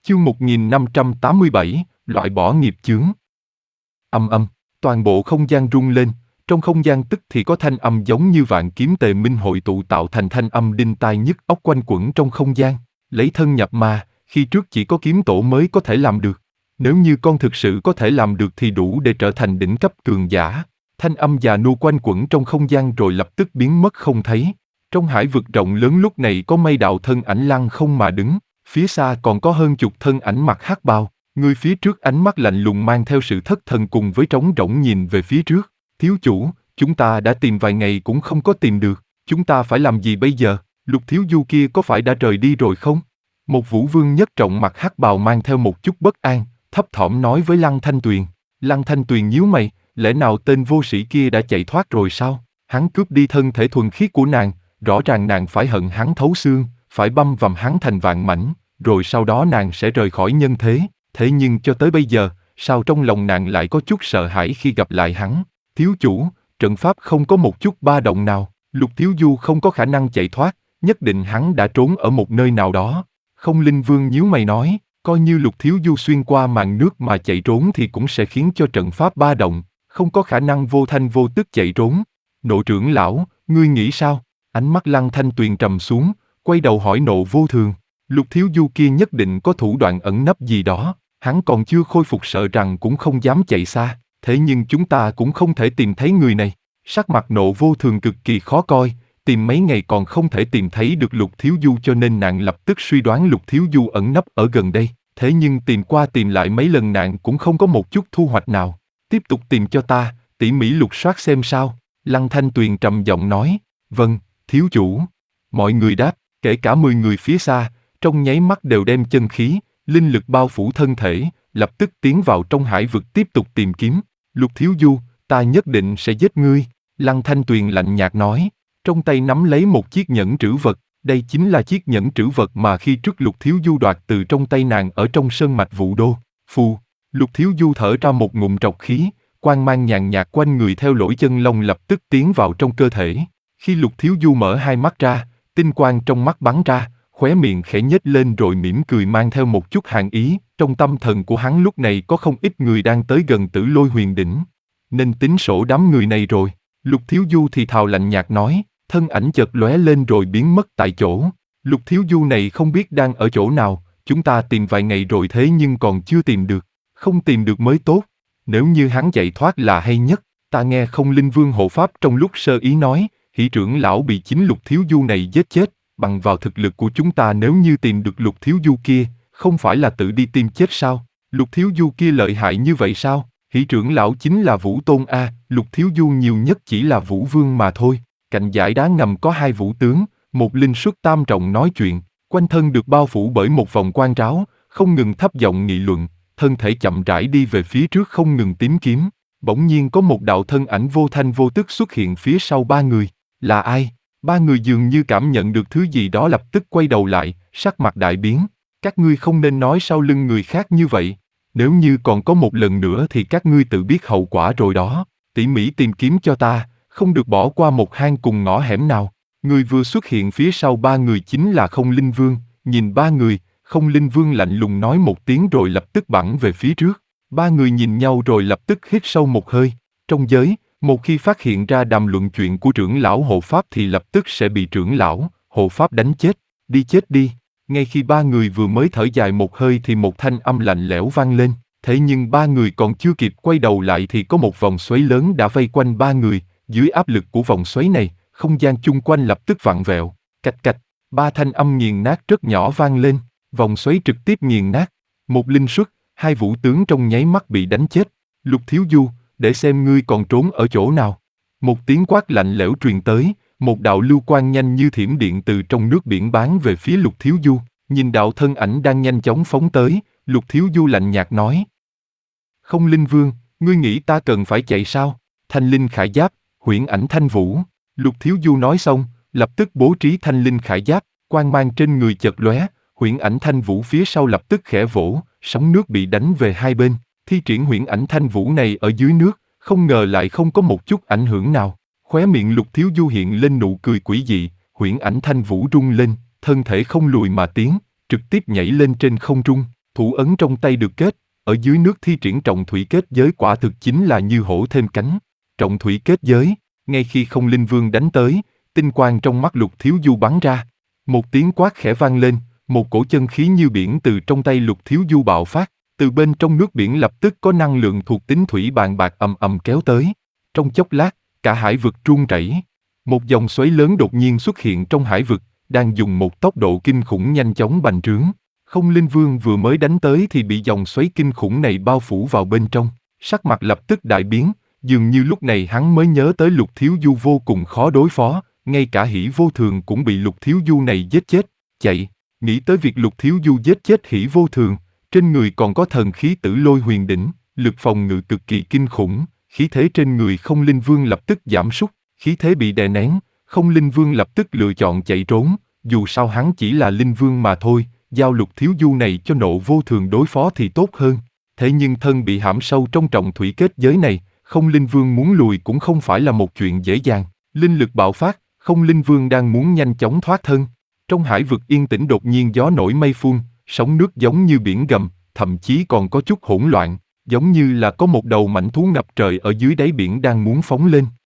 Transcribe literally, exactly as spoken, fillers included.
Chương một nghìn năm trăm tám mươi bảy, loại bỏ nghiệp chướng. Âm âm, toàn bộ không gian rung lên, trong không gian tức thì có thanh âm giống như vạn kiếm tề minh hội tụ tạo thành thanh âm đinh tai nhức óc quanh quẩn trong không gian. Lấy thân nhập ma, khi trước chỉ có kiếm tổ mới có thể làm được. Nếu như con thực sự có thể làm được thì đủ để trở thành đỉnh cấp cường giả. Thanh âm già nua quanh quẩn trong không gian rồi lập tức biến mất không thấy. Trong hải vực rộng lớn lúc này có mây đạo thân ảnh lăng không mà đứng. Phía xa còn có hơn chục thân ảnh mặc hắc bào, người phía trước ánh mắt lạnh lùng mang theo sự thất thần cùng với trống rỗng nhìn về phía trước. Thiếu chủ, chúng ta đã tìm vài ngày cũng không có tìm được, chúng ta phải làm gì bây giờ? Lục thiếu du kia có phải đã rời đi rồi không? Một vũ vương nhất trọng mặc hắc bào mang theo một chút bất an, thấp thỏm nói với Lăng Thanh Tuyền. Lăng Thanh Tuyền nhíu mày, lẽ nào tên vô sĩ kia đã chạy thoát rồi sao? Hắn cướp đi thân thể thuần khiết của nàng, rõ ràng nàng phải hận hắn thấu xương, phải băm vằm hắn thành vạn mảnh, rồi sau đó nàng sẽ rời khỏi nhân thế. Thế nhưng cho tới bây giờ, sao trong lòng nàng lại có chút sợ hãi khi gặp lại hắn? Thiếu chủ, trận pháp không có một chút ba động nào, Lục thiếu du không có khả năng chạy thoát, nhất định hắn đã trốn ở một nơi nào đó. Không Linh Vương nhíu mày nói, coi như Lục thiếu du xuyên qua màn nước mà chạy trốn thì cũng sẽ khiến cho trận pháp ba động, không có khả năng vô thanh vô tức chạy trốn. Nộ trưởng lão, ngươi nghĩ sao? Ánh mắt Lăng Thanh Tuyền trầm xuống, quay đầu hỏi Nộ Vô Thường. Lục thiếu du kia nhất định có thủ đoạn ẩn nấp gì đó, hắn còn chưa khôi phục sợ rằng cũng không dám chạy xa, thế nhưng chúng ta cũng không thể tìm thấy người này. Sắc mặt Nộ Vô Thường cực kỳ khó coi, tìm mấy ngày còn không thể tìm thấy được Lục thiếu du cho nên nàng lập tức suy đoán Lục thiếu du ẩn nấp ở gần đây, thế nhưng tìm qua tìm lại mấy lần nàng cũng không có một chút thu hoạch nào. Tiếp tục tìm cho ta, tỉ mỉ lục soát xem sao. Lăng Thanh Tuyền trầm giọng nói, vâng, thiếu chủ. Mọi người đáp, kể cả mười người phía xa, trong nháy mắt đều đem chân khí, linh lực bao phủ thân thể, lập tức tiến vào trong hải vực tiếp tục tìm kiếm. Lục thiếu du, ta nhất định sẽ giết ngươi. Lăng Thanh Tuyền lạnh nhạt nói, trong tay nắm lấy một chiếc nhẫn trữ vật, đây chính là chiếc nhẫn trữ vật mà khi trước Lục thiếu du đoạt từ trong tay nàng ở trong sơn mạch Vũ Đô. Phù, Lục thiếu du thở ra một ngụm trọc khí, quang mang nhàn nhạt quanh người theo lỗ chân lông lập tức tiến vào trong cơ thể. Khi Lục thiếu du mở hai mắt ra, tinh quang trong mắt bắn ra, khóe miệng khẽ nhếch lên rồi mỉm cười mang theo một chút hàn ý. Trong tâm thần của hắn lúc này có không ít người đang tới gần Tử Lôi Huyền Đỉnh. Nên tính sổ đám người này rồi. Lục thiếu du thì thào lạnh nhạt nói, thân ảnh chợt lóe lên rồi biến mất tại chỗ. Lục thiếu du này không biết đang ở chỗ nào, chúng ta tìm vài ngày rồi thế nhưng còn chưa tìm được. Không tìm được mới tốt. Nếu như hắn chạy thoát là hay nhất. Ta nghe Không Linh Vương hộ pháp trong lúc sơ ý nói, Hỷ trưởng lão bị chính Lục thiếu du này giết chết. Bằng vào thực lực của chúng ta nếu như tìm được Lục thiếu du kia, không phải là tự đi tìm chết sao? Lục thiếu du kia lợi hại như vậy sao? Hỷ trưởng lão chính là Vũ Tôn a, Lục thiếu du nhiều nhất chỉ là Vũ Vương mà thôi. Cạnh dải đá ngầm có hai vũ tướng, một linh xuất tam trọng nói chuyện, quanh thân được bao phủ bởi một vòng quang ráo, không ngừng thấp giọng nghị luận, thân thể chậm rãi đi về phía trước không ngừng tìm kiếm. Bỗng nhiên có một đạo thân ảnh vô thanh vô tức xuất hiện phía sau ba người. Là ai? Ba người dường như cảm nhận được thứ gì đó lập tức quay đầu lại, sắc mặt đại biến. Các ngươi không nên nói sau lưng người khác như vậy. Nếu như còn có một lần nữa thì các ngươi tự biết hậu quả rồi đó. Tỉ mỉ tìm kiếm cho ta, không được bỏ qua một hang cùng ngõ hẻm nào. Người vừa xuất hiện phía sau ba người chính là Không Linh Vương. Nhìn ba người, Không Linh Vương lạnh lùng nói một tiếng rồi lập tức bắn về phía trước. Ba người nhìn nhau rồi lập tức hít sâu một hơi. Trong giới, một khi phát hiện ra đàm luận chuyện của trưởng lão hộ pháp thì lập tức sẽ bị trưởng lão, hộ pháp đánh chết. Đi chết đi. Ngay khi ba người vừa mới thở dài một hơi thì một thanh âm lạnh lẽo vang lên. Thế nhưng ba người còn chưa kịp quay đầu lại thì có một vòng xoáy lớn đã vây quanh ba người. Dưới áp lực của vòng xoáy này, không gian chung quanh lập tức vặn vẹo. Cạch cạch, ba thanh âm nghiền nát rất nhỏ vang lên. Vòng xoáy trực tiếp nghiền nát. Một linh xuất, hai vũ tướng trong nháy mắt bị đánh chết. Lục thiếu du, để xem ngươi còn trốn ở chỗ nào. Một tiếng quát lạnh lẽo truyền tới, một đạo lưu quang nhanh như thiểm điện từ trong nước biển bắn về phía Lục thiếu du. Nhìn đạo thân ảnh đang nhanh chóng phóng tới, Lục thiếu du lạnh nhạt nói. Không Linh Vương, ngươi nghĩ ta cần phải chạy sao? Thanh linh khải giáp, huyễn ảnh thanh vũ. Lục thiếu du nói xong, lập tức bố trí thanh linh khải giáp, quang mang trên người chợt lóe, huyễn ảnh thanh vũ phía sau lập tức khẽ vỗ, sóng nước bị đánh về hai bên. Thi triển huyễn ảnh thanh vũ này ở dưới nước, không ngờ lại không có một chút ảnh hưởng nào. Khóe miệng Lục thiếu du hiện lên nụ cười quỷ dị, huyễn ảnh thanh vũ rung lên, thân thể không lùi mà tiến, trực tiếp nhảy lên trên không trung. Thủ ấn trong tay được kết, ở dưới nước thi triển trọng thủy kết giới quả thực chính là như hổ thêm cánh. Trọng thủy kết giới, ngay khi không linh vương đánh tới, tinh quang trong mắt Lục Thiếu Du bắn ra. Một tiếng quát khẽ vang lên, một cổ chân khí như biển từ trong tay Lục Thiếu Du bạo phát, từ bên trong nước biển lập tức có năng lượng thuộc tính thủy bàn bạc ầm ầm kéo tới. Trong chốc lát, cả hải vực rung rẩy. Một dòng xoáy lớn đột nhiên xuất hiện trong hải vực, đang dùng một tốc độ kinh khủng nhanh chóng bành trướng. Không linh vương vừa mới đánh tới thì bị dòng xoáy kinh khủng này bao phủ vào bên trong, sắc mặt lập tức đại biến, dường như lúc này hắn mới nhớ tới Lục Thiếu Du vô cùng khó đối phó, ngay cả Hỉ Vô Thường cũng bị Lục Thiếu Du này giết chết. Chạy, nghĩ tới việc Lục Thiếu Du giết chết Hỉ Vô Thường, trên người còn có thần khí Tử Lôi Huyền Đỉnh, lực phòng ngự cực kỳ kinh khủng, khí thế trên người Không Linh Vương lập tức giảm sút, khí thế bị đè nén, Không Linh Vương lập tức lựa chọn chạy trốn, dù sao hắn chỉ là Linh Vương mà thôi, giao Lục Thiếu Du này cho Nộ Vô Thường đối phó thì tốt hơn. Thế nhưng thân bị hãm sâu trong trọng thủy kết giới này, Không Linh Vương muốn lùi cũng không phải là một chuyện dễ dàng. Linh lực bạo phát, Không Linh Vương đang muốn nhanh chóng thoát thân. Trong hải vực yên tĩnh đột nhiên gió nổi mây phun, sóng nước giống như biển gầm, thậm chí còn có chút hỗn loạn, giống như là có một đầu mãnh thú ngập trời ở dưới đáy biển đang muốn phóng lên.